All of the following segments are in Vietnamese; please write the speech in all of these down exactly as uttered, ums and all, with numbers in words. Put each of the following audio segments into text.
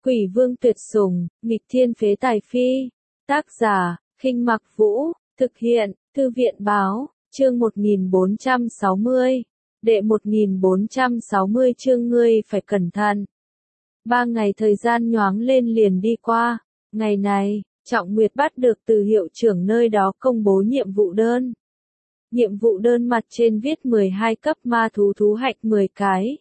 Quỷ vương tuyệt sủng, nghịch thiên phế tài phi. Tác giả, Khinh Mặc Vũ, thực hiện, Thư viện báo, chương một nghìn bốn trăm sáu mươi. Đệ một nghìn bốn trăm sáu mươi chương ngươi phải cẩn thận. Ba ngày thời gian nhoáng lên liền đi qua. Ngày này, Trọng Nguyệt bắt được từ hiệu trưởng nơi đó công bố nhiệm vụ đơn. Nhiệm vụ đơn mặt trên viết mười hai cấp ma thú thú hạch mười cái.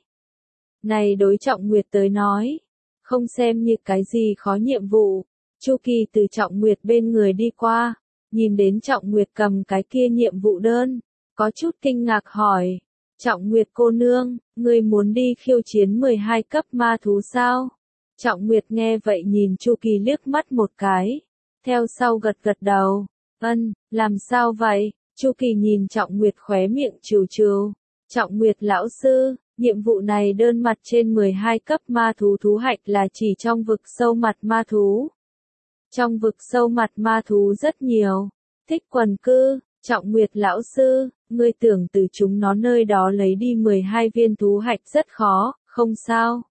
Này đối Trọng Nguyệt tới nói, không xem như cái gì khó nhiệm vụ. Chu Kỳ từ Trọng Nguyệt bên người đi qua, nhìn đến Trọng Nguyệt cầm cái kia nhiệm vụ đơn, có chút kinh ngạc hỏi, Trọng Nguyệt cô nương, ngươi muốn đi khiêu chiến mười hai cấp ma thú sao? Trọng Nguyệt nghe vậy nhìn Chu Kỳ liếc mắt một cái, theo sau gật gật đầu, ân, làm sao vậy? Chu Kỳ nhìn Trọng Nguyệt khóe miệng trừ trừ, Trọng Nguyệt lão sư, nhiệm vụ này đơn mặt trên mười hai cấp ma thú thú hạch là chỉ trong vực sâu mặt ma thú. Trong vực sâu mặt ma thú rất nhiều, thích quần cư, Trọng Nguyệt lão sư, ngươi tưởng từ chúng nó nơi đó lấy đi mười hai viên thú hạch rất khó, không sao.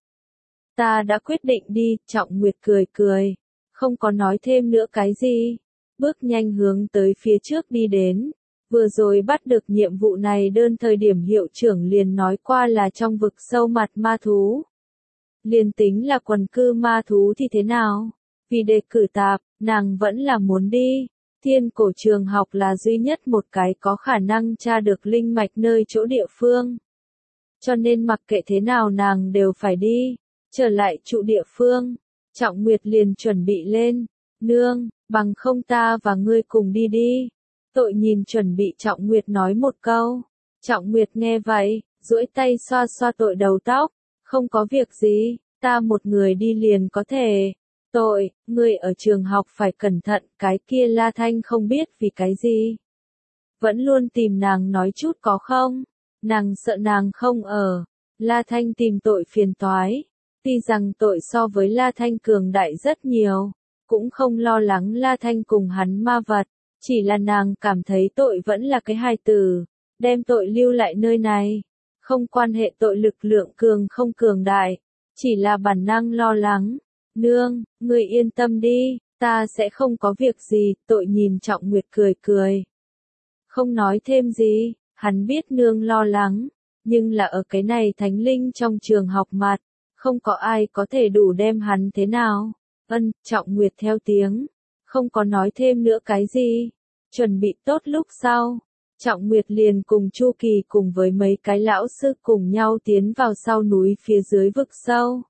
Ta đã quyết định đi, Trọng Nguyệt cười cười, không có nói thêm nữa cái gì, bước nhanh hướng tới phía trước đi đến. Vừa rồi bắt được nhiệm vụ này đơn thời điểm hiệu trưởng liền nói qua là trong vực sâu mặt ma thú. Liền tính là quần cư ma thú thì thế nào? Vì đề cử tạp, nàng vẫn là muốn đi. Thiên cổ trường học là duy nhất một cái có khả năng tra được linh mạch nơi chỗ địa phương. Cho nên mặc kệ thế nào nàng đều phải đi. Trở lại trụ địa phương, Trọng Nguyệt liền chuẩn bị lên. Nương, bằng không ta và ngươi cùng đi đi. Tội nhìn chuẩn bị Trọng Nguyệt nói một câu. Trọng Nguyệt nghe vậy, duỗi tay xoa xoa tội đầu tóc. Không có việc gì, ta một người đi liền có thể. Tội, ngươi ở trường học phải cẩn thận, cái kia La Thanh không biết vì cái gì. Vẫn luôn tìm nàng nói chút có không? Nàng sợ nàng không ở. La Thanh tìm tội phiền toái. Tuy rằng tội so với La Thanh cường đại rất nhiều, cũng không lo lắng La Thanh cùng hắn ma vật. Chỉ là nàng cảm thấy tội vẫn là cái hài tử, đem tội lưu lại nơi này. Không quan hệ tội lực lượng cường không cường đại, chỉ là bản năng lo lắng. Nương, ngươi yên tâm đi, ta sẽ không có việc gì, tội nhìn Trọng Nguyệt cười cười. Không nói thêm gì, hắn biết nương lo lắng, nhưng là ở cái này thánh linh trong trường học mặt, không có ai có thể đủ đem hắn thế nào. Ân, Trọng Nguyệt theo tiếng. Không có nói thêm nữa cái gì. Chuẩn bị tốt lúc sau, Trọng Nguyệt liền cùng Chu Kỳ cùng với mấy cái lão sư cùng nhau tiến vào sau núi phía dưới vực sâu.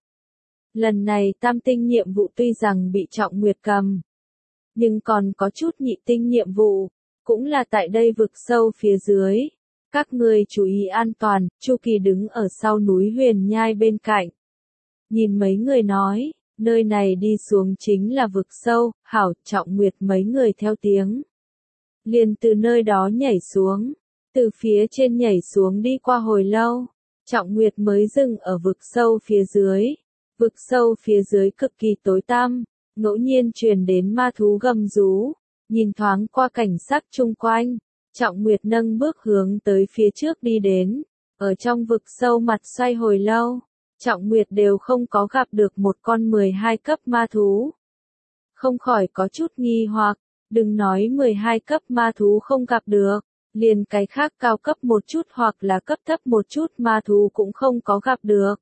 Lần này tam tinh nhiệm vụ tuy rằng bị Trọng Nguyệt cầm, nhưng còn có chút nhị tinh nhiệm vụ, cũng là tại đây vực sâu phía dưới. Các ngươi chú ý an toàn, Chu Kỳ đứng ở sau núi Huyền Nhai bên cạnh. Nhìn mấy người nói, nơi này đi xuống chính là vực sâu, hảo, Trọng Nguyệt mấy người theo tiếng. Liền từ nơi đó nhảy xuống, từ phía trên nhảy xuống đi qua hồi lâu, Trọng Nguyệt mới dừng ở vực sâu phía dưới. Vực sâu phía dưới cực kỳ tối tăm, ngẫu nhiên truyền đến ma thú gầm rú, nhìn thoáng qua cảnh sắc chung quanh, Trọng Nguyệt nâng bước hướng tới phía trước đi đến, ở trong vực sâu mặt xoay hồi lâu, Trọng Nguyệt đều không có gặp được một con mười hai cấp ma thú. Không khỏi có chút nghi hoặc. Đừng nói mười hai cấp ma thú không gặp được, liền cái khác cao cấp một chút hoặc là cấp thấp một chút ma thú cũng không có gặp được.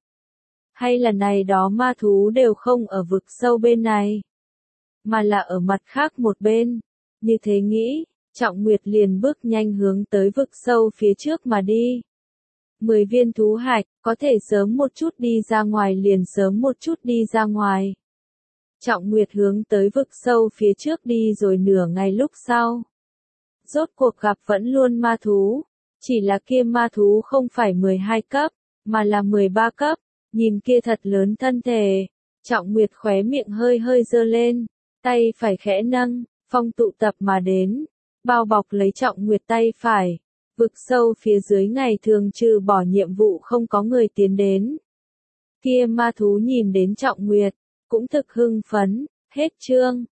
Hay là này đó ma thú đều không ở vực sâu bên này, mà là ở mặt khác một bên. Như thế nghĩ, Trọng Nguyệt liền bước nhanh hướng tới vực sâu phía trước mà đi. Mười viên thú hạch, có thể sớm một chút đi ra ngoài liền sớm một chút đi ra ngoài. Trọng Nguyệt hướng tới vực sâu phía trước đi rồi nửa ngày lúc sau. Rốt cuộc gặp vẫn luôn ma thú, chỉ là kia ma thú không phải mười hai cấp, mà là mười ba cấp, nhìn kia thật lớn thân thể. Trọng Nguyệt khóe miệng hơi hơi dơ lên, tay phải khẽ nâng, phong tụ tập mà đến, bao bọc lấy Trọng Nguyệt tay phải. Vực sâu phía dưới ngày thường trừ bỏ nhiệm vụ không có người tiến đến. Kia ma thú nhìn đến Trọng Nguyệt, cũng thực hưng phấn, hết chương.